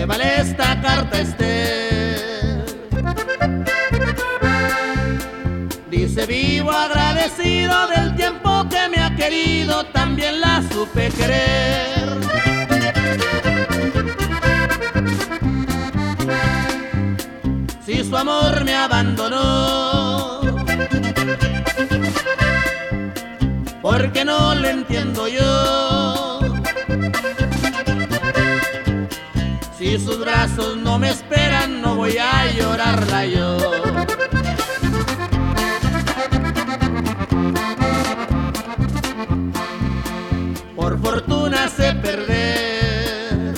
vale esta carta, Esther. Dice: vivo agradecido del tiempo que me ha querido, también la supe querer. Si su amor me abandonó, porque no lo entiendo yo. Si sus brazos no me esperan, no voy a llorarla yo. Por fortuna sé perder,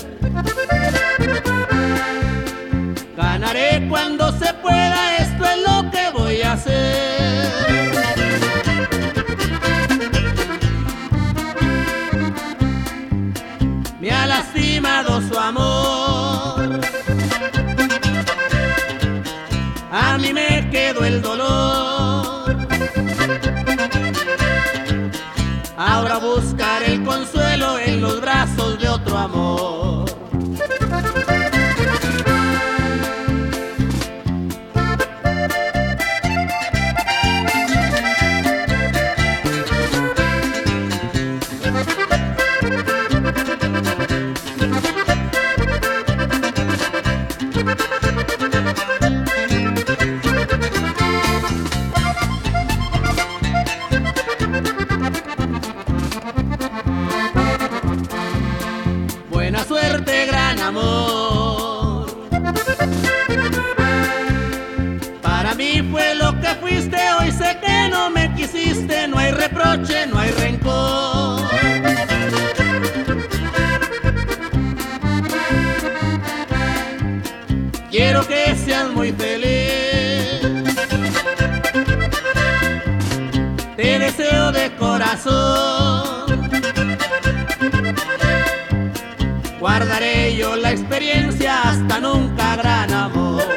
ganaré cuando se pueda, esto es lo que voy a hacer. Me ha lastimado su amor, a mí me quedó el dolor. Ahora buscaré el consuelo en los brazos de otro amor. Buena suerte, gran amor. Para mí fue lo que fuiste, hoy sé que no me quisiste. No hay reproche, no hay rencor. Quiero que seas muy feliz, te deseo de corazón. Guardaré yo la experiencia, hasta nunca, gran amor.